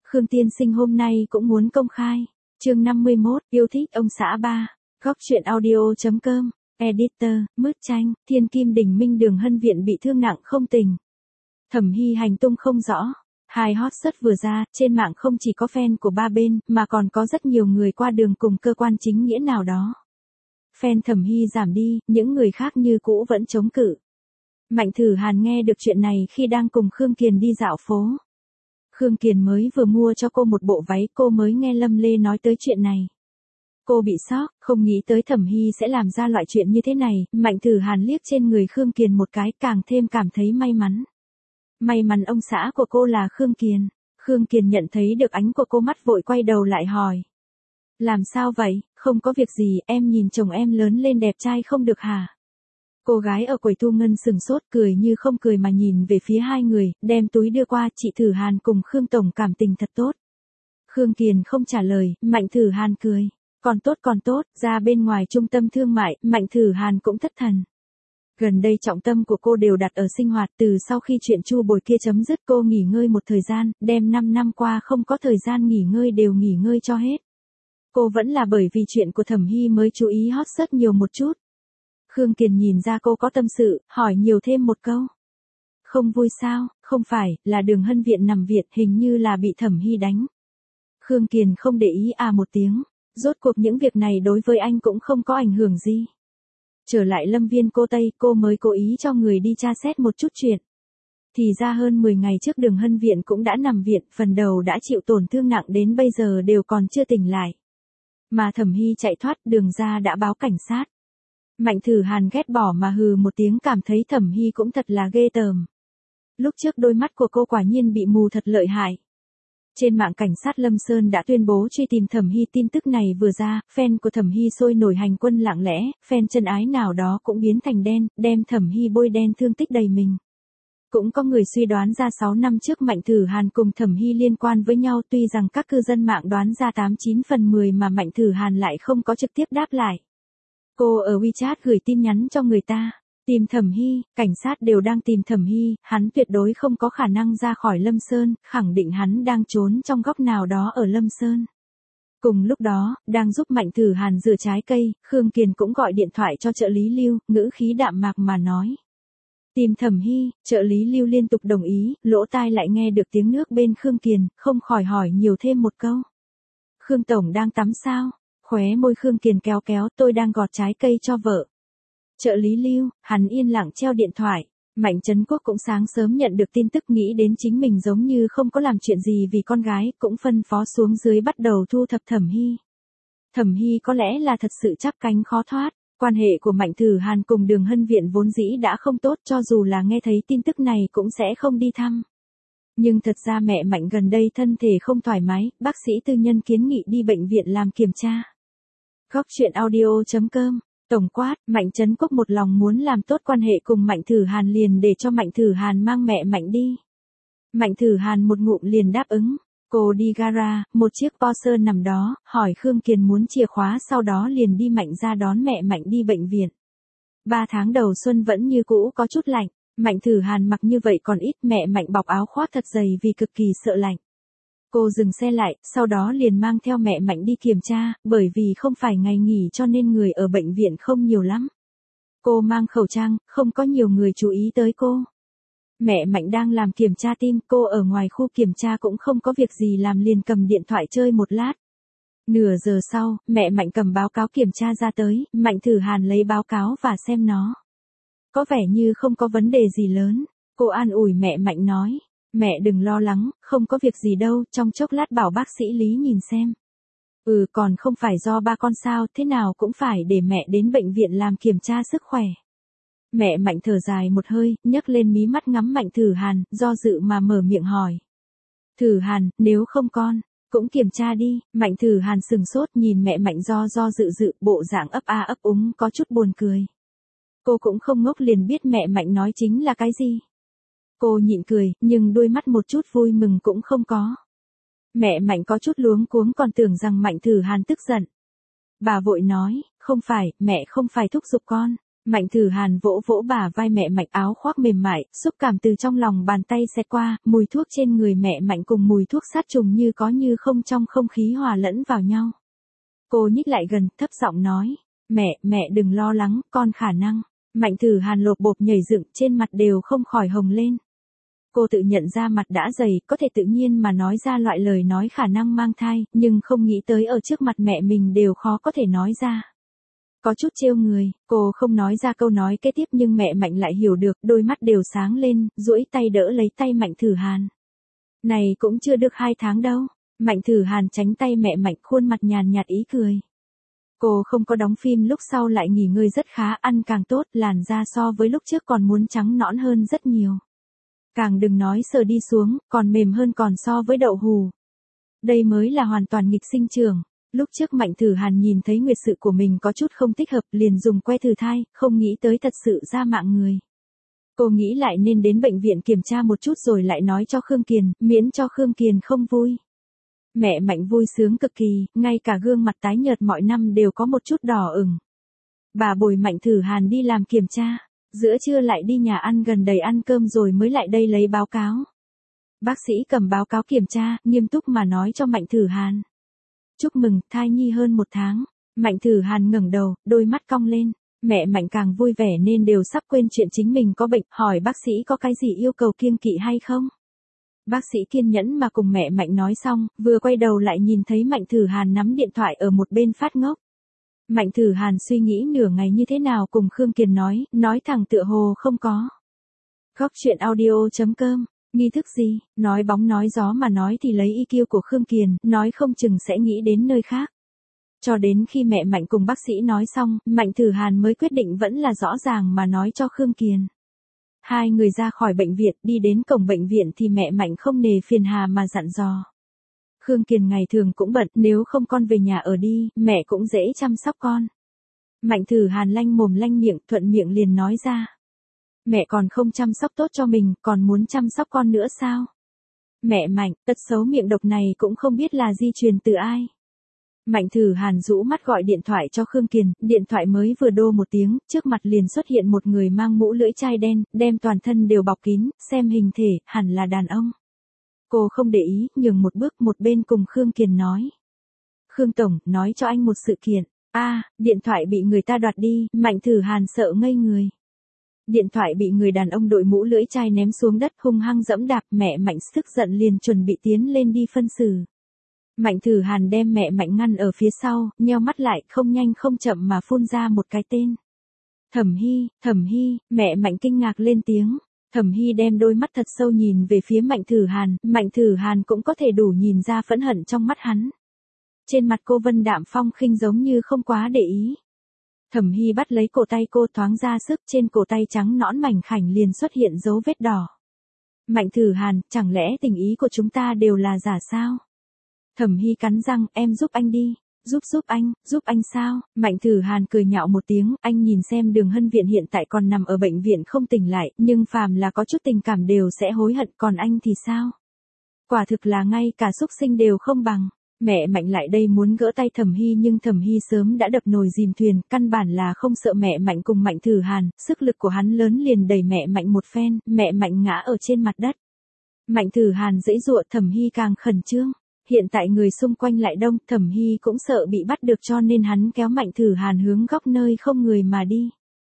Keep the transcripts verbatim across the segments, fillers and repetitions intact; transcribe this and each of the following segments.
Khương Tiên Sinh hôm nay cũng muốn công khai. Chương năm mươi mốt, yêu thích ông xã ba. Góc truyện audio chấm com. Editor, Mứt Tranh, Thiên Kim Đình Minh Đường Hân Viện bị thương nặng không tình. Thẩm Hy hành tung không rõ. Hai hot search vừa ra, trên mạng không chỉ có fan của ba bên, mà còn có rất nhiều người qua đường cùng cơ quan chính nghĩa nào đó. Fan Thẩm Hy giảm đi, những người khác như cũ vẫn chống cự. Mạnh Thử Hàn nghe được chuyện này khi đang cùng Khương Kiền đi dạo phố. Khương Kiền mới vừa mua cho cô một bộ váy, cô mới nghe Lâm Lê nói tới chuyện này. Cô bị sốc, không nghĩ tới Thẩm Hy sẽ làm ra loại chuyện như thế này. Mạnh Thử Hàn liếc trên người Khương Kiền một cái, càng thêm cảm thấy may mắn. May mắn ông xã của cô là Khương Kiền. Khương Kiền nhận thấy được ánh của cô, mắt vội quay đầu lại hỏi. Làm sao vậy? Không có việc gì, em nhìn chồng em lớn lên đẹp trai không được hả? Cô gái ở quầy thu ngân sừng sốt, cười như không cười mà nhìn về phía hai người, đem túi đưa qua. Chị Thử Hàn cùng Khương Tổng cảm tình thật tốt. Khương Kiền không trả lời, Mạnh Thử Hàn cười. Còn tốt còn tốt, ra bên ngoài trung tâm thương mại, Mạnh Thử Hàn cũng thất thần. Gần đây trọng tâm của cô đều đặt ở sinh hoạt, từ sau khi chuyện Chu Bồi kia chấm dứt cô nghỉ ngơi một thời gian, đem năm năm qua không có thời gian nghỉ ngơi đều nghỉ ngơi cho hết. Cô vẫn là bởi vì chuyện của Thẩm Hy mới chú ý hot search nhiều một chút. Khương Kiền nhìn ra cô có tâm sự, hỏi nhiều thêm một câu. Không vui sao? Không phải, là Đường Hân Viện nằm viện, hình như là bị Thẩm Hy đánh. Khương Kiền không để ý à một tiếng, rốt cuộc những việc này đối với anh cũng không có ảnh hưởng gì. Trở lại Lâm Viên cô Tây, cô mới cố ý cho người đi tra xét một chút chuyện. Thì ra hơn mười ngày trước Đường Hân Viện cũng đã nằm viện, phần đầu đã chịu tổn thương nặng đến bây giờ đều còn chưa tỉnh lại. Mà Thẩm Hy chạy thoát, Đường ra đã báo cảnh sát. Mạnh Thử Hàn ghét bỏ mà hừ một tiếng, cảm thấy Thẩm Hy cũng thật là ghê tởm. Lúc trước đôi mắt của cô quả nhiên bị mù thật lợi hại. Trên mạng cảnh sát Lâm Sơn đã tuyên bố truy tìm Thẩm Hy, tin tức này vừa ra, fan của Thẩm Hy sôi nổi hành quân lặng lẽ, fan chân ái nào đó cũng biến thành đen, đem Thẩm Hy bôi đen thương tích đầy mình. Cũng có người suy đoán ra sáu năm trước Mạnh Thử Hàn cùng Thẩm Hy liên quan với nhau, tuy rằng các cư dân mạng đoán ra tám chín phần mười mà Mạnh Thử Hàn lại không có trực tiếp đáp lại. Cô ở WeChat gửi tin nhắn cho người ta, tìm Thẩm Hy, cảnh sát đều đang tìm Thẩm Hy, hắn tuyệt đối không có khả năng ra khỏi Lâm Sơn, khẳng định hắn đang trốn trong góc nào đó ở Lâm Sơn. Cùng lúc đó, đang giúp Mạnh Thử Hàn rửa trái cây, Khương Kiền cũng gọi điện thoại cho trợ lý Lưu, ngữ khí đạm mạc mà nói. Tìm Thẩm Hy, trợ lý Lưu liên tục đồng ý, lỗ tai lại nghe được tiếng nước bên Khương Kiền, không khỏi hỏi nhiều thêm một câu. Khương Tổng đang tắm sao? Khóe môi Khương Kiền kéo kéo, tôi đang gọt trái cây cho vợ. Trợ lý Lưu, hắn yên lặng treo điện thoại. Mạnh Trấn Quốc cũng sáng sớm nhận được tin tức, nghĩ đến chính mình giống như không có làm chuyện gì vì con gái, cũng phân phó xuống dưới bắt đầu thu thập Thẩm Hy. Thẩm Hy có lẽ là thật sự chắp cánh khó thoát. Quan hệ của Mạnh Thử Hàn cùng Đường Hân Viện vốn dĩ đã không tốt, cho dù là nghe thấy tin tức này cũng sẽ không đi thăm. Nhưng thật ra mẹ Mạnh gần đây thân thể không thoải mái, bác sĩ tư nhân kiến nghị đi bệnh viện làm kiểm tra. Góc truyện audio chấm com. Tổng quát, Mạnh Trấn Quốc một lòng muốn làm tốt quan hệ cùng Mạnh Thử Hàn, liền để cho Mạnh Thử Hàn mang mẹ Mạnh đi. Mạnh Thử Hàn một ngụm liền đáp ứng. Cô đi gara, một chiếc Porsche nằm đó, hỏi Khương Kiền muốn chìa khóa, sau đó liền đi Mạnh ra đón mẹ Mạnh đi bệnh viện. Ba tháng đầu xuân vẫn như cũ có chút lạnh, Mạnh Thử Hàn mặc như vậy còn ít, mẹ Mạnh bọc áo khoác thật dày vì cực kỳ sợ lạnh. Cô dừng xe lại, sau đó liền mang theo mẹ Mạnh đi kiểm tra, bởi vì không phải ngày nghỉ cho nên người ở bệnh viện không nhiều lắm. Cô mang khẩu trang, không có nhiều người chú ý tới cô. Mẹ Mạnh đang làm kiểm tra tim, cô ở ngoài khu kiểm tra cũng không có việc gì làm, liền cầm điện thoại chơi một lát. Nửa giờ sau, mẹ Mạnh cầm báo cáo kiểm tra ra tới, Mạnh Thử Hàn lấy báo cáo và xem nó. Có vẻ như không có vấn đề gì lớn, cô an ủi mẹ Mạnh nói. Mẹ đừng lo lắng, không có việc gì đâu, trong chốc lát bảo bác sĩ Lý nhìn xem. Ừ, còn không phải do ba con sao, thế nào cũng phải để mẹ đến bệnh viện làm kiểm tra sức khỏe. Mẹ Mạnh thở dài một hơi, nhấc lên mí mắt ngắm Mạnh Thử Hàn, do dự mà mở miệng hỏi. Thử Hàn, nếu không con, cũng kiểm tra đi. Mạnh Thử Hàn sừng sốt nhìn mẹ Mạnh do do dự dự, bộ dạng ấp a ấp úng có chút buồn cười. Cô cũng không ngốc, liền biết mẹ Mạnh nói chính là cái gì. Cô nhịn cười, nhưng đôi mắt một chút vui mừng cũng không có. Mẹ Mạnh có chút luống cuống, còn tưởng rằng Mạnh Thử Hàn tức giận. Bà vội nói, không phải, mẹ không phải thúc giục con, Mạnh Thử Hàn vỗ vỗ bả vai mẹ Mạnh, áo khoác mềm mại, xúc cảm từ trong lòng bàn tay xẹt qua, mùi thuốc trên người mẹ Mạnh cùng mùi thuốc sát trùng như có như không trong không khí hòa lẫn vào nhau. Cô nhích lại gần, thấp giọng nói, mẹ, mẹ đừng lo lắng, con khả năng. Mạnh Thử Hàn lột bột nhảy dựng, trên mặt đều không khỏi hồng lên. Cô tự nhận ra mặt đã dày, có thể tự nhiên mà nói ra loại lời nói khả năng mang thai, nhưng không nghĩ tới ở trước mặt mẹ mình đều khó có thể nói ra. Có chút trêu người, cô không nói ra câu nói kế tiếp nhưng mẹ Mạnh lại hiểu được, đôi mắt đều sáng lên, duỗi tay đỡ lấy tay Mạnh Thử Hàn. Này cũng chưa được hai tháng đâu. Mạnh Thử Hàn tránh tay mẹ Mạnh, khuôn mặt nhàn nhạt ý cười. Cô không có đóng phim lúc sau lại nghỉ ngơi rất khá, ăn càng tốt, làn da so với lúc trước còn muốn trắng nõn hơn rất nhiều. Càng đừng nói sờ đi xuống, còn mềm hơn còn so với đậu hù. Đây mới là hoàn toàn nghịch sinh trưởng. Lúc trước Mạnh Thử Hàn nhìn thấy nguyệt sự của mình có chút không thích hợp, liền dùng que thử thai, không nghĩ tới thật sự ra mạng người. Cô nghĩ lại nên đến bệnh viện kiểm tra một chút rồi lại nói cho Khương Kiền, miễn cho Khương Kiền không vui. Mẹ Mạnh vui sướng cực kỳ, ngay cả gương mặt tái nhợt mọi năm đều có một chút đỏ ửng. Bà bồi Mạnh Thử Hàn đi làm kiểm tra, giữa trưa lại đi nhà ăn gần đầy ăn cơm rồi mới lại đây lấy báo cáo. Bác sĩ cầm báo cáo kiểm tra, nghiêm túc mà nói cho Mạnh Thử Hàn. Chúc mừng, thai nhi hơn một tháng. Mạnh Thử Hàn ngẩng đầu, đôi mắt cong lên. Mẹ Mạnh càng vui vẻ nên đều sắp quên chuyện chính mình có bệnh, hỏi bác sĩ có cái gì yêu cầu kiêng kỵ hay không. Bác sĩ kiên nhẫn mà cùng mẹ Mạnh nói xong, vừa quay đầu lại nhìn thấy Mạnh Thử Hàn nắm điện thoại ở một bên phát ngốc. Mạnh Thử Hàn suy nghĩ nửa ngày như thế nào cùng Khương Kiền nói, nói thẳng tựa hồ không có. Góc truyện audio chấm com, nghi thức gì, nói bóng nói gió mà nói thì lấy i kiu của Khương Kiền, nói không chừng sẽ nghĩ đến nơi khác. Cho đến khi mẹ Mạnh cùng bác sĩ nói xong, Mạnh Thử Hàn mới quyết định vẫn là rõ ràng mà nói cho Khương Kiền. Hai người ra khỏi bệnh viện, đi đến cổng bệnh viện thì mẹ Mạnh không nề phiền hà mà dặn dò. Khương Kiền ngày thường cũng bận, nếu không con về nhà ở đi, mẹ cũng dễ chăm sóc con. Mạnh Thử Hàn lanh mồm lanh miệng, thuận miệng liền nói ra. Mẹ còn không chăm sóc tốt cho mình, còn muốn chăm sóc con nữa sao? Mẹ Mạnh, tật xấu miệng độc này cũng không biết là di truyền từ ai. Mạnh Thử Hàn rũ mắt gọi điện thoại cho Khương Kiền, điện thoại mới vừa đô một tiếng, trước mặt liền xuất hiện một người mang mũ lưỡi chai đen, đem toàn thân đều bọc kín, xem hình thể, hẳn là đàn ông. Cô không để ý, nhường một bước một bên cùng Khương Kiền nói. Khương Tổng, nói cho anh một sự kiện. a à, điện thoại bị người ta đoạt đi, Mạnh Thử Hàn sợ ngây người. Điện thoại bị người đàn ông đội mũ lưỡi chai ném xuống đất hung hăng dẫm đạp, mẹ Mạnh tức giận liền chuẩn bị tiến lên đi phân xử. Mạnh Thử Hàn đem mẹ Mạnh ngăn ở phía sau, nheo mắt lại, không nhanh không chậm mà phun ra một cái tên. Thẩm Hy, Thẩm Hy, mẹ Mạnh kinh ngạc lên tiếng. Thẩm Hy đem đôi mắt thật sâu nhìn về phía Mạnh Thử Hàn, Mạnh Thử Hàn cũng có thể đủ nhìn ra phẫn hận trong mắt hắn. Trên mặt cô vân đạm phong khinh giống như không quá để ý. Thẩm Hy bắt lấy cổ tay cô, thoáng ra sức, trên cổ tay trắng nõn mảnh khảnh liền xuất hiện dấu vết đỏ. Mạnh Thử Hàn, chẳng lẽ tình ý của chúng ta đều là giả sao? Thẩm Hy cắn răng, em giúp anh đi. Giúp giúp anh, giúp anh sao? Mạnh Thử Hàn cười nhạo một tiếng, anh nhìn xem Đường Hân Viện hiện tại còn nằm ở bệnh viện không tỉnh lại, nhưng phàm là có chút tình cảm đều sẽ hối hận, còn anh thì sao? Quả thực là ngay cả xúc sinh đều không bằng. Mẹ Mạnh lại đây muốn gỡ tay Thẩm Hy nhưng Thẩm Hy sớm đã đập nồi dìm thuyền, căn bản là không sợ mẹ Mạnh cùng Mạnh Thử Hàn, sức lực của hắn lớn liền đẩy mẹ Mạnh một phen, mẹ Mạnh ngã ở trên mặt đất. Mạnh Thử Hàn giãy giụa, Thẩm Hy càng khẩn trương. Hiện tại người xung quanh lại đông, Thẩm Hy cũng sợ bị bắt được cho nên hắn kéo Mạnh Thử Hàn hướng góc nơi không người mà đi.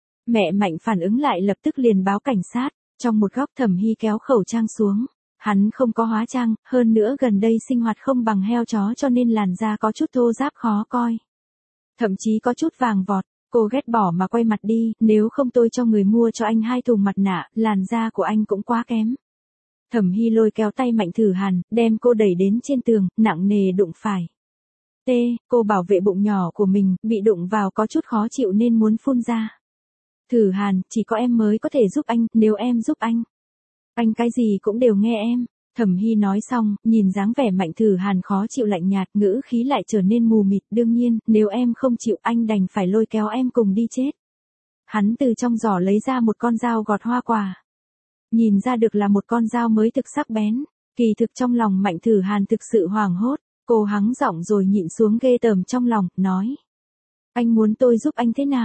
Mẹ Mạnh phản ứng lại lập tức liền báo cảnh sát, trong một góc Thẩm Hy kéo khẩu trang xuống. Hắn không có hóa trang, hơn nữa gần đây sinh hoạt không bằng heo chó cho nên làn da có chút thô ráp khó coi. Thậm chí có chút vàng vọt, cô ghét bỏ mà quay mặt đi, nếu không tôi cho người mua cho anh hai thùng mặt nạ, làn da của anh cũng quá kém. Thẩm Hy lôi kéo tay Mạnh Thử Hàn, đem cô đẩy đến trên tường, nặng nề đụng phải. T, cô bảo vệ bụng nhỏ của mình, bị đụng vào có chút khó chịu nên muốn phun ra. Thử Hàn, chỉ có em mới có thể giúp anh, nếu em giúp anh. Anh cái gì cũng đều nghe em. Thẩm Hy nói xong, nhìn dáng vẻ Mạnh Thử Hàn khó chịu lạnh nhạt, ngữ khí lại trở nên mù mịt, đương nhiên, nếu em không chịu anh đành phải lôi kéo em cùng đi chết. Hắn từ trong giỏ lấy ra một con dao gọt hoa quả. Nhìn ra được là một con dao mới thực sắc bén, kỳ thực trong lòng Mạnh Thử Hàn thực sự hoảng hốt, cô hắng giọng rồi nhịn xuống ghê tởm trong lòng, nói. Anh muốn tôi giúp anh thế nào?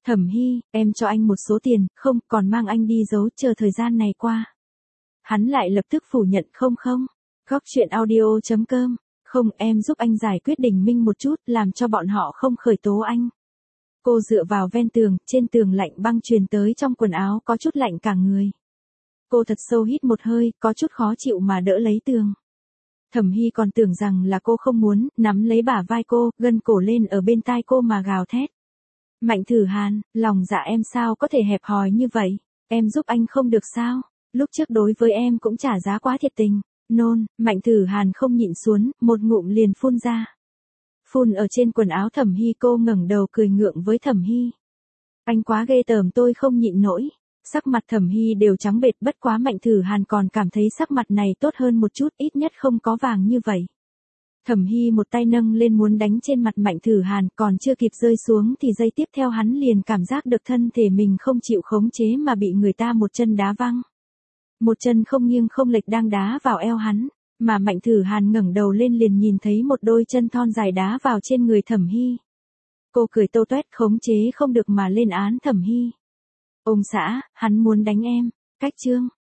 Thẩm Hy, em cho anh một số tiền, không, còn mang anh đi giấu, chờ thời gian này qua. Hắn lại lập tức phủ nhận không không. Góc chuyện audio.com. Không, em giúp anh giải quyết Đình Minh một chút, làm cho bọn họ không khởi tố anh. Cô dựa vào ven tường, trên tường lạnh băng truyền tới trong quần áo có chút lạnh cả người. Cô thật sâu hít một hơi, có chút khó chịu mà đỡ lấy tường. Thẩm Hy còn tưởng rằng là cô không muốn, nắm lấy bả vai cô, gân cổ lên ở bên tai cô mà gào thét. Mạnh Thử Hàn, lòng dạ em sao có thể hẹp hòi như vậy, em giúp anh không được sao, lúc trước đối với em cũng trả giá quá thiệt tình. Nôn, Mạnh Thử Hàn không nhịn xuống, một ngụm liền phun ra. Phun ở trên quần áo Thẩm Hy, cô ngẩng đầu cười ngượng với Thẩm Hy. Anh quá ghê tởm, tôi không nhịn nổi. Sắc mặt Thẩm Hy đều trắng bệch, bất quá Mạnh Thử Hàn còn cảm thấy sắc mặt này tốt hơn một chút, ít nhất không có vàng như vậy. Thẩm Hy một tay nâng lên muốn đánh trên mặt Mạnh Thử Hàn, còn chưa kịp rơi xuống thì giây tiếp theo hắn liền cảm giác được thân thể mình không chịu khống chế mà bị người ta một chân đá văng. Một chân không nghiêng không lệch đang đá vào eo hắn, mà Mạnh Thử Hàn ngẩng đầu lên liền nhìn thấy một đôi chân thon dài đá vào trên người Thẩm Hy. Cô cười tô toét, khống chế không được mà lên án Thẩm Hy. Ông xã, hắn muốn đánh em. Cách chương